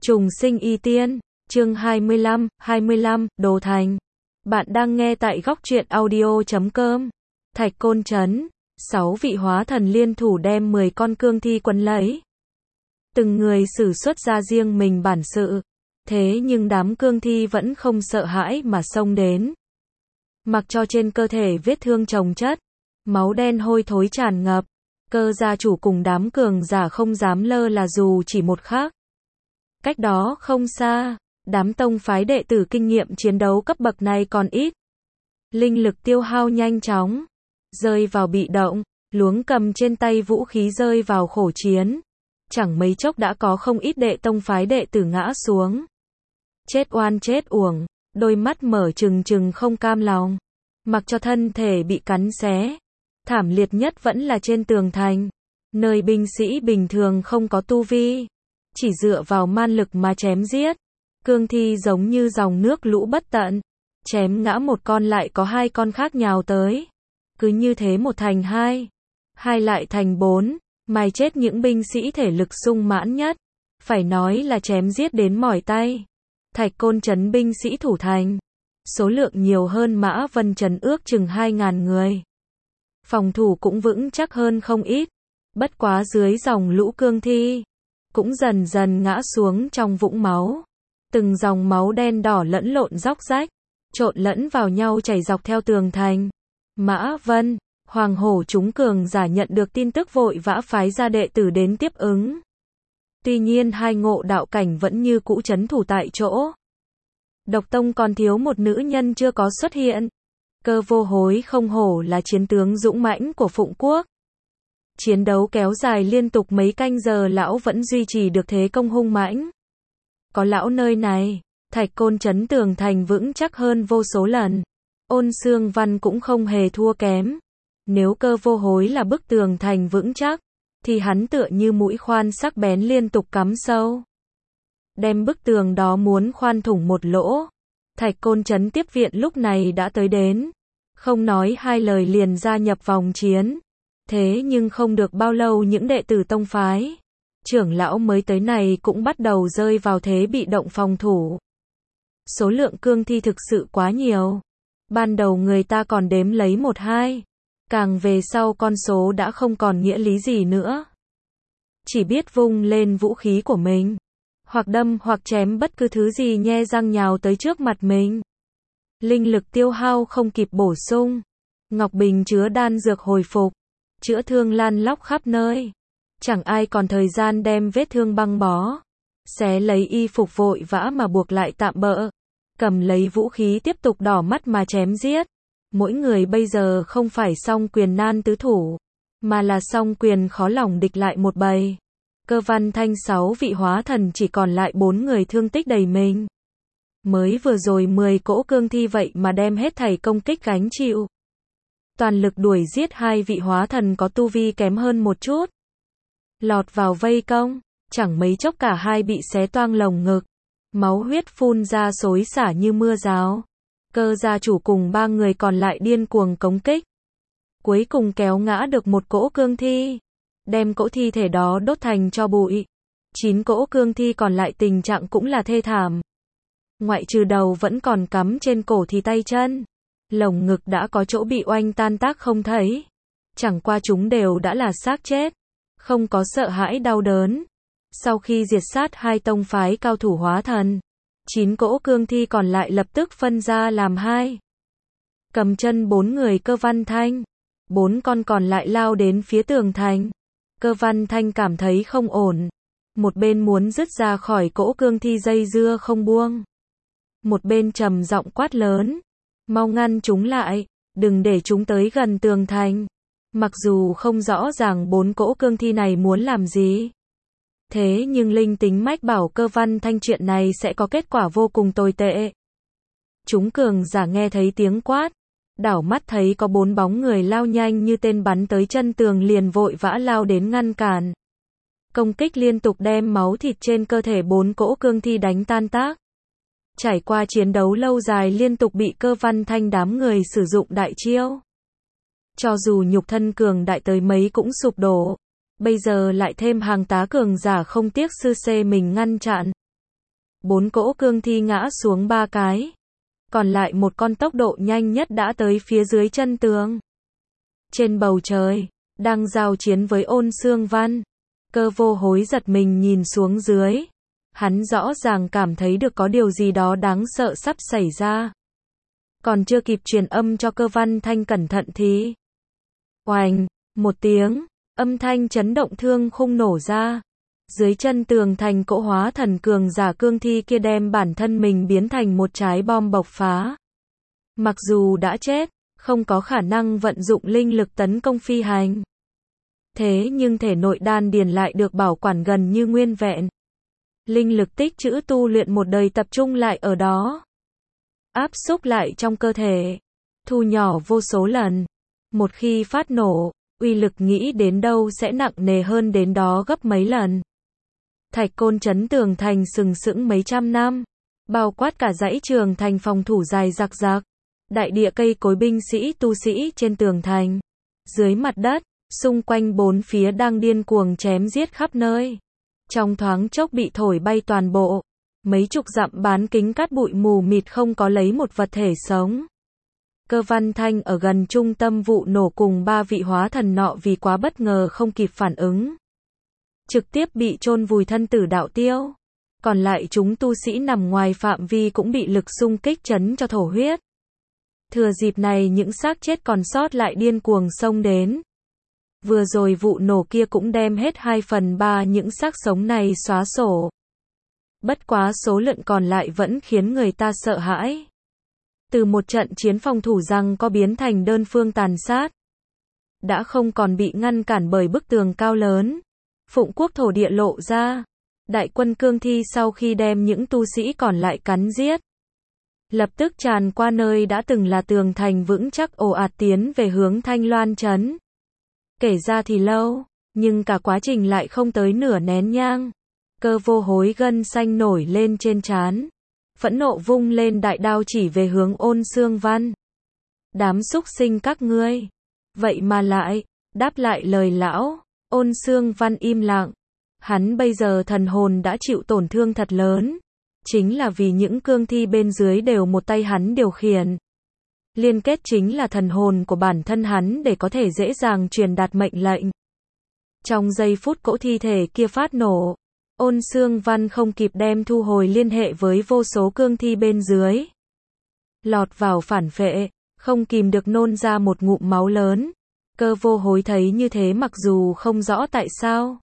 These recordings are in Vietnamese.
Trùng sinh y tiên, chương 25, Đồ Thành. Bạn đang nghe tại góc truyện audio.com. Thạch Côn Trấn, 6 vị hóa thần liên thủ đem 10 con cương thi quấn lấy. Từng người sử xuất ra riêng mình bản sự. Thế nhưng đám cương thi vẫn không sợ hãi mà xông đến. Mặc cho trên cơ thể vết thương chồng chất, máu đen hôi thối tràn ngập, Cơ gia chủ cùng đám cường giả không dám lơ là dù chỉ một khắc. Cách đó không xa, đám tông phái đệ tử kinh nghiệm chiến đấu cấp bậc này còn ít. Linh lực tiêu hao nhanh chóng, rơi vào bị động, luống cầm trên tay vũ khí rơi vào khổ chiến. Chẳng mấy chốc đã có không ít đệ tông phái đệ tử ngã xuống. Chết oan chết uổng, đôi mắt mở trừng trừng không cam lòng. Mặc cho thân thể bị cắn xé. Thảm liệt nhất vẫn là trên tường thành, nơi binh sĩ bình thường không có tu vi, chỉ dựa vào man lực mà chém giết. Cương thi giống như dòng nước lũ bất tận, chém ngã một con lại có 2 con khác nhào tới. Cứ như thế một thành 2, 2 lại thành 4, mài chết những binh sĩ thể lực sung mãn nhất. Phải nói là chém giết đến mỏi tay. Thạch Côn Trấn binh sĩ thủ thành, số lượng nhiều hơn Mã Vân Trấn ước chừng 2.000 người. Phòng thủ cũng vững chắc hơn không ít, bất quá dưới dòng lũ cương thi, cũng dần dần ngã xuống trong vũng máu. Từng dòng máu đen đỏ lẫn lộn róc rách, trộn lẫn vào nhau chảy dọc theo tường thành. Mã Vân, Hoàng Hổ chúng cường giả nhận được tin tức vội vã phái ra đệ tử đến tiếp ứng. Tuy nhiên 2 ngộ đạo cảnh vẫn như cũ trấn thủ tại chỗ. Độc Tông còn thiếu một nữ nhân chưa có xuất hiện. Cơ Vô Hối không hổ là chiến tướng dũng mãnh của Phụng Quốc. Chiến đấu kéo dài liên tục mấy canh giờ lão vẫn duy trì được thế công hung mãnh. Có lão nơi này, Thạch Côn Trấn tường thành vững chắc hơn vô số lần. Ôn Xương Văn cũng không hề thua kém. Nếu Cơ Vô Hối là bức tường thành vững chắc, thì hắn tựa như mũi khoan sắc bén liên tục cắm sâu. Đem bức tường đó muốn khoan thủng một lỗ. Thạch Côn Trấn tiếp viện lúc này đã tới đến. Không nói 2 lời liền gia nhập vòng chiến. Thế nhưng không được bao lâu những đệ tử tông phái, trưởng lão mới tới này cũng bắt đầu rơi vào thế bị động phòng thủ. Số lượng cương thi thực sự quá nhiều. Ban đầu người ta còn đếm lấy 1-2. Càng về sau con số đã không còn nghĩa lý gì nữa. Chỉ biết vung lên vũ khí của mình. Hoặc đâm hoặc chém bất cứ thứ gì nhe răng nhào tới trước mặt mình. Linh lực tiêu hao không kịp bổ sung. Ngọc bình chứa đan dược hồi phục. Chữa thương lan lóc khắp nơi. Chẳng ai còn thời gian đem vết thương băng bó. Xé lấy y phục vội vã mà buộc lại tạm bợ. Cầm lấy vũ khí tiếp tục đỏ mắt mà chém giết. Mỗi người bây giờ không phải song quyền nan tứ thủ, mà là song quyền khó lòng địch lại một bầy. Cơ Văn Thanh 6 vị hóa thần chỉ còn lại 4 người thương tích đầy mình. Mới vừa rồi 10 cỗ cương thi vậy mà đem hết thảy công kích gánh chịu. Toàn lực đuổi giết 2 vị hóa thần có tu vi kém hơn một chút. Lọt vào vây công, chẳng mấy chốc cả 2 bị xé toang lồng ngực. Máu huyết phun ra xối xả như mưa rào. Cơ gia chủ cùng 3 người còn lại điên cuồng công kích. Cuối cùng kéo ngã được một cỗ cương thi. Đem cỗ thi thể đó đốt thành tro bụi. 9 cỗ cương thi còn lại tình trạng cũng là thê thảm. Ngoại trừ đầu vẫn còn cắm trên cổ thì tay chân, lồng ngực đã có chỗ bị oanh tan tác không thấy. Chẳng qua chúng đều đã là xác chết, không có sợ hãi đau đớn. Sau khi diệt sát 2 tông phái cao thủ hóa thần, 9 cỗ cương thi còn lại lập tức phân ra làm 2. Cầm chân 4 người Cơ Văn Thanh, 4 con còn lại lao đến phía tường thành. Cơ Văn Thanh cảm thấy không ổn. Một bên muốn dứt ra khỏi cỗ cương thi dây dưa không buông. Một bên trầm giọng quát lớn. Mau ngăn chúng lại, đừng để chúng tới gần tường thành. Mặc dù không rõ ràng 4 cỗ cương thi này muốn làm gì. Thế nhưng linh tính mách bảo Cơ Văn Thanh chuyện này sẽ có kết quả vô cùng tồi tệ. Chúng cường giả nghe thấy tiếng quát. Đảo mắt thấy có 4 bóng người lao nhanh như tên bắn tới chân tường liền vội vã lao đến ngăn cản. Công kích liên tục đem máu thịt trên cơ thể 4 cỗ cương thi đánh tan tác. Trải qua chiến đấu lâu dài liên tục bị Cơ Văn Thanh đám người sử dụng đại chiêu. Cho dù nhục thân cường đại tới mấy cũng sụp đổ. Bây giờ lại thêm hàng tá cường giả không tiếc sư xê mình ngăn chặn. 4 cỗ cương thi ngã xuống 3 cái. Còn lại một con tốc độ nhanh nhất đã tới phía dưới chân tường. Trên bầu trời, đang giao chiến với Ôn Xương Văn. Cơ Vô Hối giật mình nhìn xuống dưới. Hắn rõ ràng cảm thấy được có điều gì đó đáng sợ sắp xảy ra. Còn chưa kịp truyền âm cho Cơ Văn Thanh cẩn thận thì oành, một tiếng, âm thanh chấn động thương khung nổ ra. Dưới chân tường thành cỗ hóa thần cường giả cương thi kia đem bản thân mình biến thành một trái bom bộc phá. Mặc dù đã chết, không có khả năng vận dụng linh lực tấn công phi hành. Thế nhưng thể nội đan điền lại được bảo quản gần như nguyên vẹn. Linh lực tích trữ tu luyện một đời tập trung lại ở đó. Áp xúc lại trong cơ thể. Thu nhỏ vô số lần. Một khi phát nổ, uy lực nghĩ đến đâu sẽ nặng nề hơn đến đó gấp mấy lần. Thạch Côn Trấn tường thành sừng sững mấy trăm năm. Bao quát cả dãy trường thành phòng thủ dài rạc rạc. Đại địa cây cối binh sĩ tu sĩ trên tường thành. Dưới mặt đất, xung quanh bốn phía đang điên cuồng chém giết khắp nơi. Trong thoáng chốc bị thổi bay toàn bộ. Mấy chục dặm bán kính cát bụi mù mịt không có lấy một vật thể sống. Cơ Văn Thanh ở gần trung tâm vụ nổ cùng 3 vị hóa thần nọ vì quá bất ngờ không kịp phản ứng. Trực tiếp bị chôn vùi thân tử đạo tiêu. Còn lại chúng tu sĩ nằm ngoài phạm vi cũng bị lực xung kích chấn cho thổ huyết. Thừa dịp này những xác chết còn sót lại điên cuồng xông đến. Vừa rồi vụ nổ kia cũng đem hết 2/3 những xác sống này xóa sổ. Bất quá số lượng còn lại vẫn khiến người ta sợ hãi. Từ một trận chiến phòng thủ rằng có biến thành đơn phương tàn sát. Đã không còn bị ngăn cản bởi bức tường cao lớn. Phụng quốc thổ địa lộ ra. Đại quân cương thi sau khi đem những tu sĩ còn lại cắn giết. Lập tức tràn qua nơi đã từng là tường thành vững chắc ồ ạt tiến về hướng Thanh Loan Trấn. Kể ra thì lâu, nhưng cả quá trình lại không tới nửa nén nhang. Cơ Vô Hối gân xanh nổi lên trên trán. Phẫn nộ vung lên đại đao chỉ về hướng Ôn Xương Văn. Đám súc sinh các ngươi. Vậy mà lại, đáp lại lời lão. Ôn Xương Văn im lặng. Hắn bây giờ thần hồn đã chịu tổn thương thật lớn. Chính là vì những cương thi bên dưới đều một tay hắn điều khiển. Liên kết chính là thần hồn của bản thân hắn để có thể dễ dàng truyền đạt mệnh lệnh. Trong giây phút cỗ thi thể kia phát nổ, Ôn Xương Văn không kịp đem thu hồi liên hệ với vô số cương thi bên dưới. Lọt vào phản phệ, không kìm được nôn ra một ngụm máu lớn. Cơ Vô Hối thấy như thế mặc dù không rõ tại sao.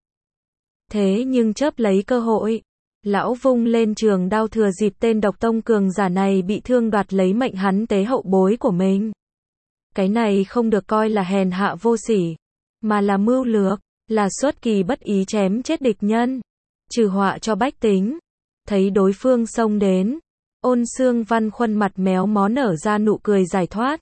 Thế nhưng chớp lấy cơ hội. Lão vung lên trường đao thừa dịp tên độc tông cường giả này bị thương đoạt lấy mệnh hắn tế hậu bối của mình. Cái này không được coi là hèn hạ vô sỉ, mà là mưu lược, là xuất kỳ bất ý chém chết địch nhân, trừ họa cho bách tính. Thấy đối phương xông đến, Ôn Xương Văn khuôn mặt méo mó nở ra nụ cười giải thoát.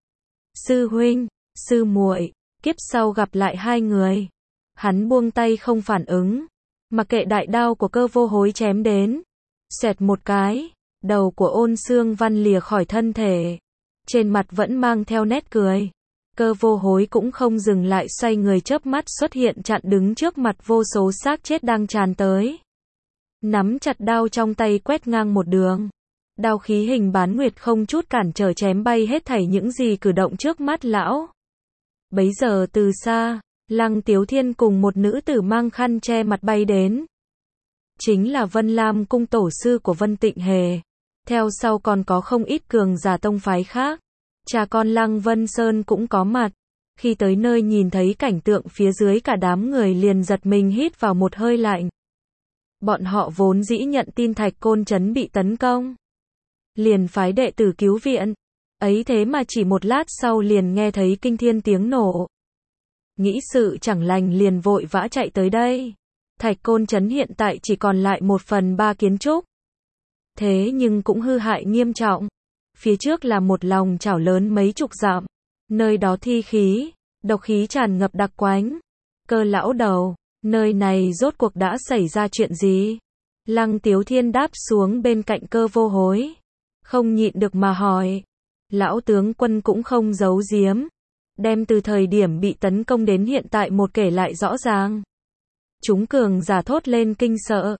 Sư huynh, sư muội, kiếp sau gặp lại hai người. Hắn buông tay không phản ứng. Mặc kệ đại đao của Cơ Vô Hối chém đến. Xẹt một cái, đầu của Ôn Xương Văn lìa khỏi thân thể. Trên mặt vẫn mang theo nét cười. Cơ Vô Hối cũng không dừng lại xoay người chớp mắt xuất hiện chặn đứng trước mặt vô số xác chết đang tràn tới. Nắm chặt đao trong tay quét ngang một đường. Đao khí hình bán nguyệt không chút cản trở chém bay hết thảy những gì cử động trước mắt lão. Bấy giờ từ xa, Lăng Tiếu Thiên cùng một nữ tử mang khăn che mặt bay đến. Chính là Vân Lam cung tổ sư của Vân Tịnh Hề. Theo sau còn có không ít cường giả tông phái khác. Cha con Lăng Vân Sơn cũng có mặt. Khi tới nơi nhìn thấy cảnh tượng phía dưới cả đám người liền giật mình hít vào một hơi lạnh. Bọn họ vốn dĩ nhận tin Thạch Côn Trấn bị tấn công. Liền phái đệ tử cứu viện. Ấy thế mà chỉ một lát sau liền nghe thấy kinh thiên tiếng nổ. Nghĩ sự chẳng lành liền vội vã chạy tới đây. Thạch Côn Trấn hiện tại chỉ còn lại 1/3 kiến trúc. Thế nhưng cũng hư hại nghiêm trọng. Phía trước là một lòng chảo lớn mấy chục dặm. Nơi đó thi khí, độc khí tràn ngập đặc quánh. Cơ lão đầu, nơi này rốt cuộc đã xảy ra chuyện gì? Lăng Tiếu Thiên đáp xuống bên cạnh Cơ Vô Hối. Không nhịn được mà hỏi. Lão tướng quân cũng không giấu giếm. Đem từ thời điểm bị tấn công đến hiện tại một kể lại rõ ràng. Chúng cường giả thốt lên kinh sợ.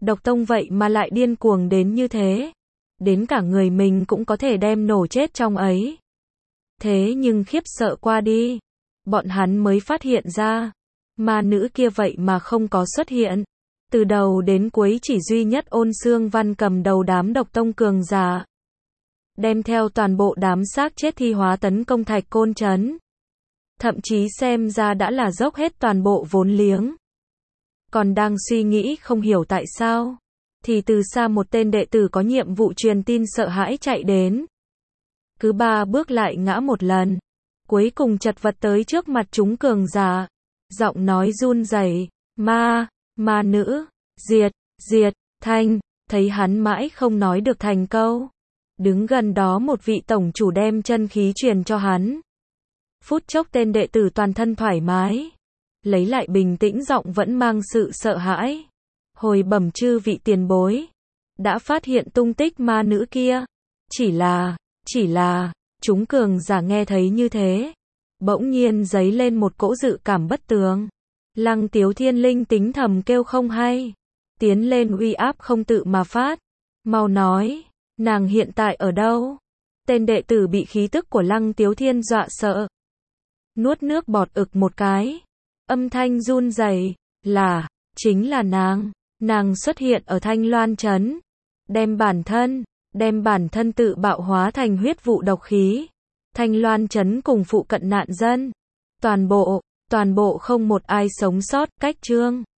Độc tông vậy mà lại điên cuồng đến như thế. Đến cả người mình cũng có thể đem nổ chết trong ấy. Thế nhưng khiếp sợ qua đi. Bọn hắn mới phát hiện ra. Ma nữ kia vậy mà không có xuất hiện. Từ đầu đến cuối chỉ duy nhất Ôn Xương Văn cầm đầu đám độc tông cường giả. Đem theo toàn bộ đám xác chết thi hóa tấn công Thạch Côn trấn. Thậm chí xem ra đã là dốc hết toàn bộ vốn liếng. Còn đang suy nghĩ không hiểu tại sao. Thì từ xa một tên đệ tử có nhiệm vụ truyền tin sợ hãi chạy đến. Cứ 3 bước lại ngã một lần. Cuối cùng chật vật tới trước mặt chúng cường giả. Giọng nói run rẩy, ma nữ, diệt, thanh, thấy hắn mãi không nói được thành câu. Đứng gần đó một vị tổng chủ đem chân khí truyền cho hắn. Phút chốc tên đệ tử toàn thân thoải mái. Lấy lại bình tĩnh giọng vẫn mang sự sợ hãi. Hồi bẩm chư vị tiền bối. Đã phát hiện tung tích ma nữ kia. Chỉ là, chúng cường giả nghe thấy như thế. Bỗng nhiên dấy lên một cỗ dự cảm bất tường. Lăng Tiếu Thiên linh tính thầm kêu không hay. Tiến lên uy áp không tự mà phát. Mau nói, nàng hiện tại ở đâu? Tên đệ tử bị khí tức của Lăng Tiếu Thiên dọa sợ. Nuốt nước bọt ực một cái. Âm thanh run rẩy, chính là nàng xuất hiện ở Thanh Loan trấn, đem bản thân tự bạo hóa thành huyết vụ độc khí. Thanh Loan trấn cùng phụ cận nạn dân, toàn bộ không một ai sống sót. Cách chương